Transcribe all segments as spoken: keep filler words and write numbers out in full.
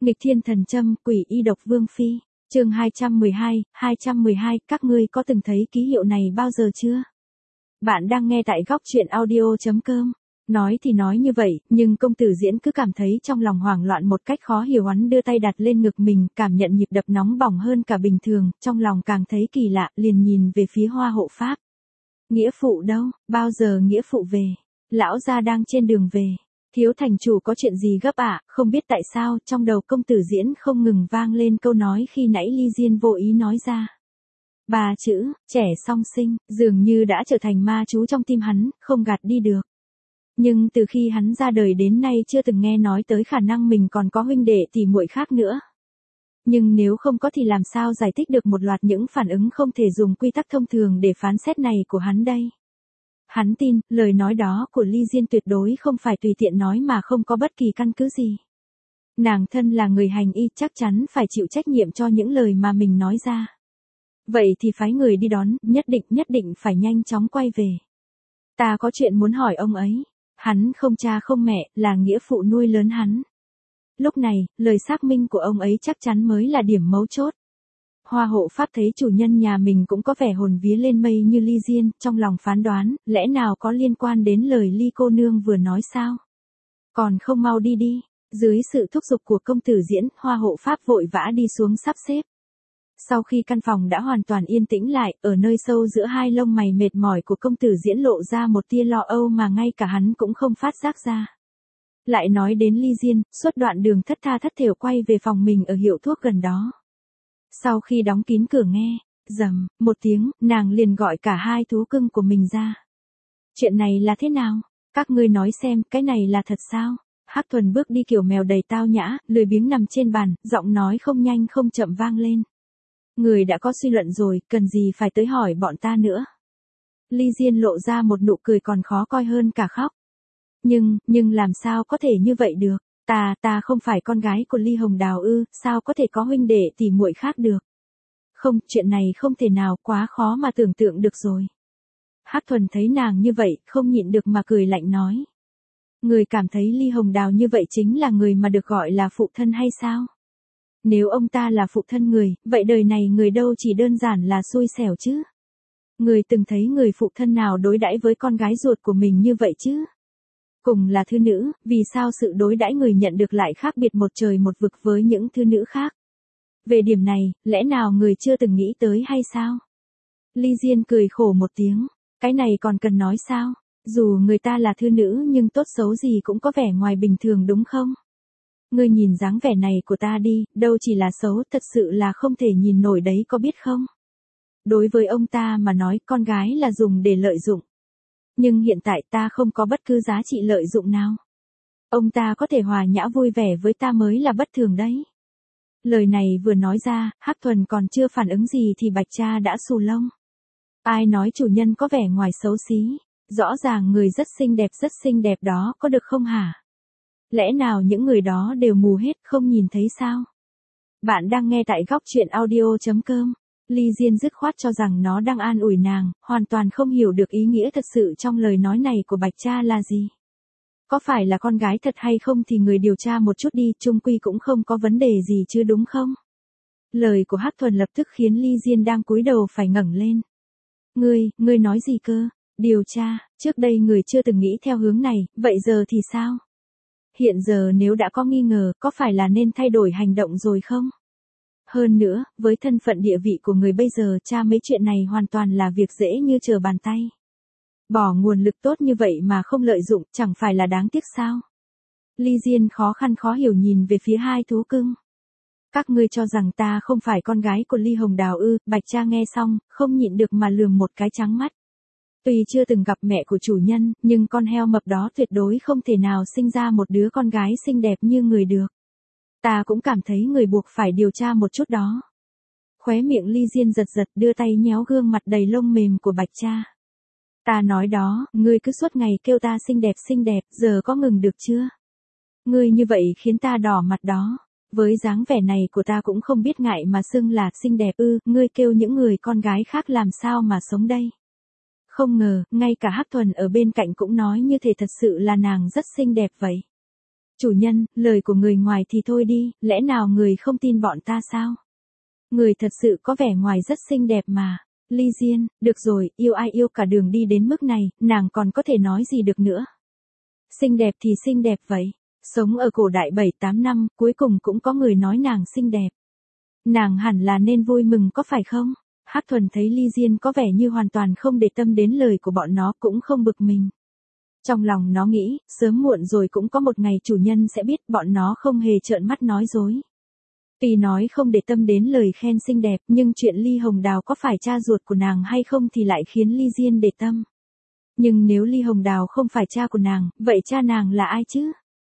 Nghịch thiên thần châm, quỷ y độc vương phi. Chương hai trăm mười hai, hai trăm mười hai, các ngươi có từng thấy ký hiệu này bao giờ chưa? Bạn đang nghe tại góc truyện audio chấm com. Nói thì nói như vậy, nhưng công tử Diễn cứ cảm thấy trong lòng hoảng loạn một cách khó hiểu. Hắn đưa tay đặt lên ngực mình, cảm nhận nhịp đập nóng bỏng hơn cả bình thường, trong lòng càng thấy kỳ lạ, liền nhìn về phía Hoa hộ pháp. Nghĩa phụ đâu, bao giờ nghĩa phụ về? Lão gia đang trên đường về. Thiếu thành chủ có chuyện gì gấp ạ? À? Không biết tại sao, trong đầu công tử Diễn không ngừng vang lên câu nói khi nãy Ly Diên vô ý nói ra. Ba chữ, trẻ song sinh, dường như đã trở thành ma chú trong tim hắn, không gạt đi được. Nhưng từ khi hắn ra đời đến nay chưa từng nghe nói tới khả năng mình còn có huynh đệ tỷ muội khác nữa. Nhưng nếu không có thì làm sao giải thích được một loạt những phản ứng không thể dùng quy tắc thông thường để phán xét này của hắn đây? Hắn tin, lời nói đó của Ly Diên tuyệt đối không phải tùy tiện nói mà không có bất kỳ căn cứ gì. Nàng thân là người hành y chắc chắn phải chịu trách nhiệm cho những lời mà mình nói ra. Vậy thì phái người đi đón, nhất định nhất định phải nhanh chóng quay về. Ta có chuyện muốn hỏi ông ấy. Hắn không cha không mẹ, là nghĩa phụ nuôi lớn hắn. Lúc này, lời xác minh của ông ấy chắc chắn mới là điểm mấu chốt. Hoa hộ pháp thấy chủ nhân nhà mình cũng có vẻ hồn vía lên mây như Ly Diên, trong lòng phán đoán, lẽ nào có liên quan đến lời Ly cô nương vừa nói sao? Còn không mau đi đi. Dưới sự thúc giục của công tử Diễn, Hoa hộ pháp vội vã đi xuống sắp xếp. Sau khi căn phòng đã hoàn toàn yên tĩnh lại, ở nơi sâu giữa hai lông mày mệt mỏi của công tử Diễn lộ ra một tia lo âu mà ngay cả hắn cũng không phát giác ra. Lại nói đến Ly Diên, suốt đoạn đường thất tha thất thểu quay về phòng mình ở hiệu thuốc gần đó. Sau khi đóng kín cửa nghe, rầm, một tiếng, nàng liền gọi cả hai thú cưng của mình ra. Chuyện này là thế nào? Các ngươi nói xem, cái này là thật sao? Hắc Thuần bước đi kiểu mèo đầy tao nhã, lười biếng nằm trên bàn, giọng nói không nhanh không chậm vang lên. Người đã có suy luận rồi, cần gì phải tới hỏi bọn ta nữa. Ly Diên lộ ra một nụ cười còn khó coi hơn cả khóc. Nhưng, nhưng làm sao có thể như vậy được? Ta, ta không phải con gái của Ly Hồng Đào ư, sao có thể có huynh đệ tỷ muội khác được? Không, chuyện này không thể nào, quá khó mà tưởng tượng được rồi. Hắc Thuần thấy nàng như vậy, không nhịn được mà cười lạnh nói. Người cảm thấy Ly Hồng Đào như vậy chính là người mà được gọi là phụ thân hay sao? Nếu ông ta là phụ thân người, vậy đời này người đâu chỉ đơn giản là xui xẻo chứ? Người từng thấy người phụ thân nào đối đãi với con gái ruột của mình như vậy chứ? Cùng là thư nữ, vì sao sự đối đãi người nhận được lại khác biệt một trời một vực với những thư nữ khác? Về điểm này, lẽ nào người chưa từng nghĩ tới hay sao? Ly Diên cười khổ một tiếng, cái này còn cần nói sao? Dù người ta là thư nữ nhưng tốt xấu gì cũng có vẻ ngoài bình thường đúng không? Ngươi nhìn dáng vẻ này của ta đi, đâu chỉ là xấu, thật sự là không thể nhìn nổi đấy có biết không? Đối với ông ta mà nói con gái là dùng để lợi dụng. Nhưng hiện tại ta không có bất cứ giá trị lợi dụng nào. Ông ta có thể hòa nhã vui vẻ với ta mới là bất thường đấy. Lời này vừa nói ra, Hắc Thuần còn chưa phản ứng gì thì Bạch Cha đã xù lông. Ai nói chủ nhân có vẻ ngoài xấu xí? Rõ ràng người rất xinh đẹp rất xinh đẹp đó có được không hả? Lẽ nào những người đó đều mù hết không nhìn thấy sao? Bạn đang nghe tại góc truyện audio chấm com. Ly Diên dứt khoát cho rằng nó đang an ủi nàng, hoàn toàn không hiểu được ý nghĩa thật sự trong lời nói này của Bạch Cha là gì. Có phải là con gái thật hay không thì người điều tra một chút đi, chung quy cũng không có vấn đề gì chứ đúng không? Lời của Hắc Thuần lập tức khiến Ly Diên đang cúi đầu phải ngẩng lên. Ngươi, ngươi nói gì cơ? Điều tra, trước đây người chưa từng nghĩ theo hướng này, vậy giờ thì sao? Hiện giờ nếu đã có nghi ngờ, có phải là nên thay đổi hành động rồi không? Hơn nữa, với thân phận địa vị của người bây giờ, tra mấy chuyện này hoàn toàn là việc dễ như trở bàn tay. Bỏ nguồn lực tốt như vậy mà không lợi dụng, chẳng phải là đáng tiếc sao? Ly Diên khó khăn khó hiểu nhìn về phía hai thú cưng. Các ngươi cho rằng ta không phải con gái của Ly Hồng Đào ư? Bạch Cha nghe xong, không nhịn được mà lườm một cái trắng mắt. Tuy chưa từng gặp mẹ của chủ nhân, nhưng con heo mập đó tuyệt đối không thể nào sinh ra một đứa con gái xinh đẹp như người được. Ta cũng cảm thấy người buộc phải điều tra một chút đó. Khóe miệng Ly Diên giật giật đưa tay nhéo gương mặt đầy lông mềm của Bạch Cha. Ta nói đó, ngươi cứ suốt ngày kêu ta xinh đẹp xinh đẹp, giờ có ngừng được chưa? Ngươi như vậy khiến ta đỏ mặt đó. Với dáng vẻ này của ta cũng không biết ngại mà xưng là xinh đẹp ư, ngươi kêu những người con gái khác làm sao mà sống đây? Không ngờ, ngay cả Hắc Thuần ở bên cạnh cũng nói như thể thật sự là nàng rất xinh đẹp vậy. Chủ nhân, lời của người ngoài thì thôi đi, lẽ nào người không tin bọn ta sao? Người thật sự có vẻ ngoài rất xinh đẹp mà. Ly Diên, được rồi, yêu ai yêu cả đường đi đến mức này, nàng còn có thể nói gì được nữa. Xinh đẹp thì xinh đẹp vậy. Sống ở cổ đại bảy tám năm, cuối cùng cũng có người nói nàng xinh đẹp. Nàng hẳn là nên vui mừng có phải không? Hắc Thuần thấy Ly Diên có vẻ như hoàn toàn không để tâm đến lời của bọn nó cũng không bực mình. Trong lòng nó nghĩ, sớm muộn rồi cũng có một ngày chủ nhân sẽ biết bọn nó không hề trợn mắt nói dối. Tuy nói không để tâm đến lời khen xinh đẹp, nhưng chuyện Ly Hồng Đào có phải cha ruột của nàng hay không thì lại khiến Ly Diên để tâm. Nhưng nếu Ly Hồng Đào không phải cha của nàng, vậy cha nàng là ai chứ?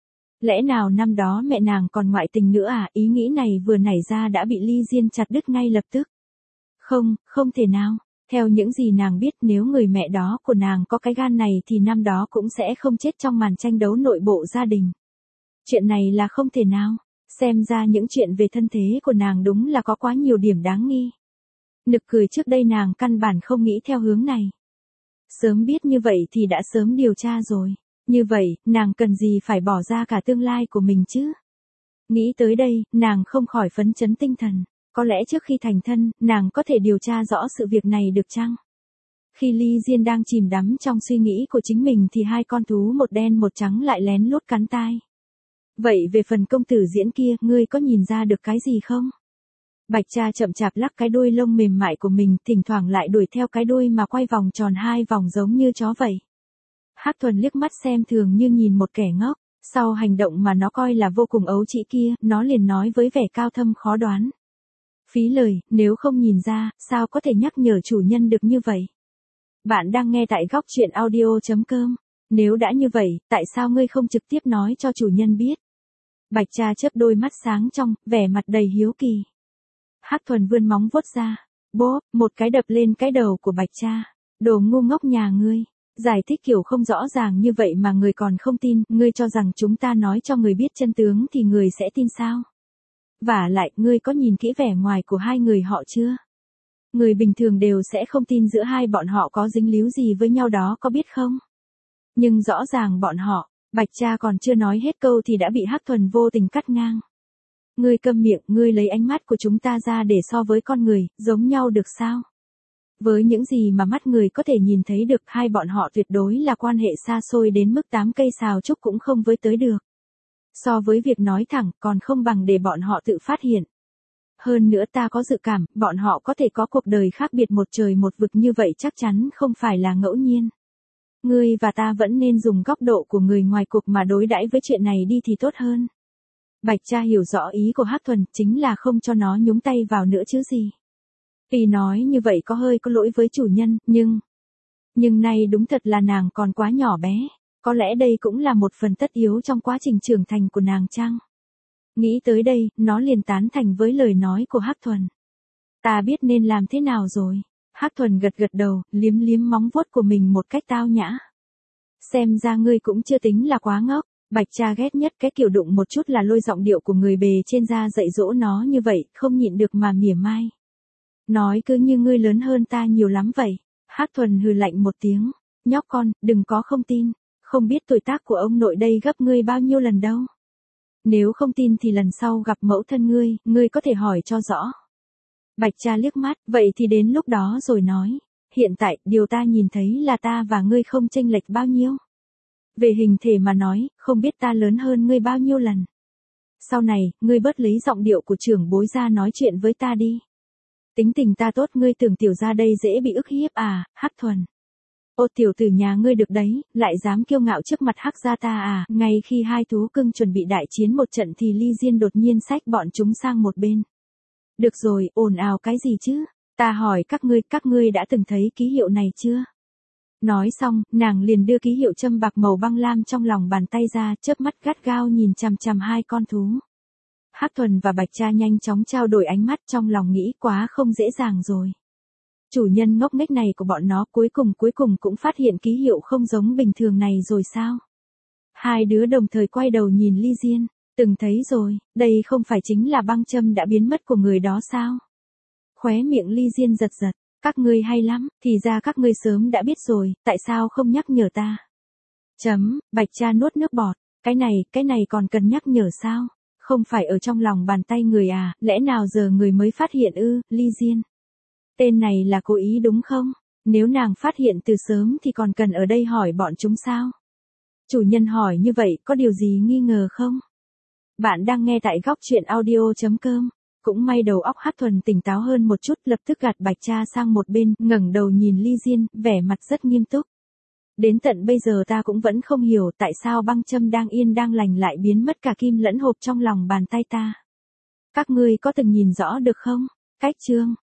Lẽ nào năm đó mẹ nàng còn ngoại tình nữa à? Ý nghĩ này vừa nảy ra đã bị Ly Diên chặt đứt ngay lập tức. Không, không thể nào. Theo những gì nàng biết, nếu người mẹ đó của nàng có cái gan này thì năm đó cũng sẽ không chết trong màn tranh đấu nội bộ gia đình. Chuyện này là không thể nào. Xem ra những chuyện về thân thế của nàng đúng là có quá nhiều điểm đáng nghi. Nực cười, trước đây nàng căn bản không nghĩ theo hướng này. Sớm biết như vậy thì đã sớm điều tra rồi. Như vậy, nàng cần gì phải bỏ ra cả tương lai của mình chứ? Nghĩ tới đây, nàng không khỏi phấn chấn tinh thần. Có lẽ trước khi thành thân, nàng có thể điều tra rõ sự việc này được chăng? Khi Ly Diên đang chìm đắm trong suy nghĩ của chính mình thì hai con thú một đen một trắng lại lén lút cắn tai. Vậy về phần công tử diễn kia, ngươi có nhìn ra được cái gì không? Bạch Cha chậm chạp lắc cái đuôi lông mềm mại của mình, thỉnh thoảng lại đuổi theo cái đuôi mà quay vòng tròn hai vòng giống như chó vậy. Hắc Thuần liếc mắt xem thường như nhìn một kẻ ngốc, sau hành động mà nó coi là vô cùng ấu trĩ kia, nó liền nói với vẻ cao thâm khó đoán. Phí lời, nếu không nhìn ra, sao có thể nhắc nhở chủ nhân được như vậy? Bạn đang nghe tại góc truyện audio chấm com. Nếu đã như vậy, tại sao ngươi không trực tiếp nói cho chủ nhân biết? Bạch Cha chớp đôi mắt sáng trong, vẻ mặt đầy hiếu kỳ. Hắc Thuần vươn móng vuốt ra, bốp, một cái đập lên cái đầu của Bạch Cha. Đồ ngu ngốc nhà ngươi, giải thích kiểu không rõ ràng như vậy mà người còn không tin, ngươi cho rằng chúng ta nói cho người biết chân tướng thì người sẽ tin sao? Vả lại, ngươi có nhìn kỹ vẻ ngoài của hai người họ chưa? Người bình thường đều sẽ không tin giữa hai bọn họ có dính líu gì với nhau đó, có biết không? Nhưng rõ ràng bọn họ, Bạch Cha còn chưa nói hết câu thì đã bị Hắc Thuần vô tình cắt ngang. Ngươi câm miệng, ngươi lấy ánh mắt của chúng ta ra để so với con người, giống nhau được sao? Với những gì mà mắt người có thể nhìn thấy được, hai bọn họ tuyệt đối là quan hệ xa xôi đến mức tám cây sào trúc cũng không với tới được. So với việc nói thẳng, còn không bằng để bọn họ tự phát hiện. Hơn nữa ta có dự cảm, bọn họ có thể có cuộc đời khác biệt một trời một vực như vậy chắc chắn không phải là ngẫu nhiên. Ngươi và ta vẫn nên dùng góc độ của người ngoài cuộc mà đối đãi với chuyện này đi thì tốt hơn. Bạch Cha hiểu rõ ý của Hắc Thuần, chính là không cho nó nhúng tay vào nữa chứ gì. Tuy nói như vậy có hơi có lỗi với chủ nhân, nhưng... Nhưng nay đúng thật là nàng còn quá nhỏ bé. Có lẽ đây cũng là một phần tất yếu trong quá trình trưởng thành của nàng chăng? Nghĩ tới đây, nó liền tán thành với lời nói của Hắc Thuần. Ta biết nên làm thế nào rồi. Hắc Thuần gật gật đầu, liếm liếm móng vuốt của mình một cách tao nhã. Xem ra ngươi cũng chưa tính là quá ngốc. Bạch Cha ghét nhất cái kiểu đụng một chút là lôi giọng điệu của người bề trên ra dạy dỗ nó như vậy, không nhịn được mà mỉa mai. Nói cứ như ngươi lớn hơn ta nhiều lắm vậy. Hắc Thuần hừ lạnh một tiếng. Nhóc con, đừng có không tin. Không biết tuổi tác của ông nội đây gấp ngươi bao nhiêu lần đâu. Nếu không tin thì lần sau gặp mẫu thân ngươi, ngươi có thể hỏi cho rõ. Bạch Cha liếc mắt, vậy thì đến lúc đó rồi nói. Hiện tại, điều ta nhìn thấy là ta và ngươi không chênh lệch bao nhiêu. Về hình thể mà nói, không biết ta lớn hơn ngươi bao nhiêu lần. Sau này, ngươi bớt lấy giọng điệu của trưởng bối ra nói chuyện với ta đi. Tính tình ta tốt, ngươi tưởng tiểu gia đây dễ bị ức hiếp à? Hắc Thuần. Ô tiểu tử nhà ngươi được đấy, lại dám kiêu ngạo trước mặt Hắc gia ta à? Ngay khi hai thú cưng chuẩn bị đại chiến một trận thì Ly Diên đột nhiên xách bọn chúng sang một bên. Được rồi, ồn ào cái gì chứ? Ta hỏi các ngươi, các ngươi đã từng thấy ký hiệu này chưa? Nói xong, nàng liền đưa ký hiệu châm bạc màu băng lam trong lòng bàn tay ra, chớp mắt gắt gao nhìn chằm chằm hai con thú. Hắc Thuần và Bạch Cha nhanh chóng trao đổi ánh mắt, trong lòng nghĩ quá không dễ dàng rồi. Chủ nhân ngốc nghếch này của bọn nó cuối cùng cuối cùng cũng phát hiện ký hiệu không giống bình thường này rồi sao? Hai đứa đồng thời quay đầu nhìn Ly Diên, từng thấy rồi, đây không phải chính là băng châm đã biến mất của người đó sao? Khóe miệng Ly Diên giật giật, các ngươi hay lắm, thì ra các ngươi sớm đã biết rồi, tại sao không nhắc nhở ta? Chấm, Bạch Cha nuốt nước bọt, Cái này, cái này còn cần nhắc nhở sao? Không phải ở trong lòng bàn tay người à, lẽ nào giờ người mới phát hiện ư, Ly Diên? Tên này là cố ý đúng không? Nếu nàng phát hiện từ sớm thì còn cần ở đây hỏi bọn chúng sao? Chủ nhân hỏi như vậy có điều gì nghi ngờ không? Bạn đang nghe tại góc chuyện audio.com. Cũng may đầu óc Hát Thuần tỉnh táo hơn một chút, lập tức gạt Bạch Cha sang một bên, ngẩng đầu nhìn Ly Diên, vẻ mặt rất nghiêm túc. Đến tận bây giờ ta cũng vẫn không hiểu tại sao băng châm đang yên đang lành lại biến mất cả kim lẫn hộp trong lòng bàn tay ta. Các ngươi có từng nhìn rõ được không? Cách chương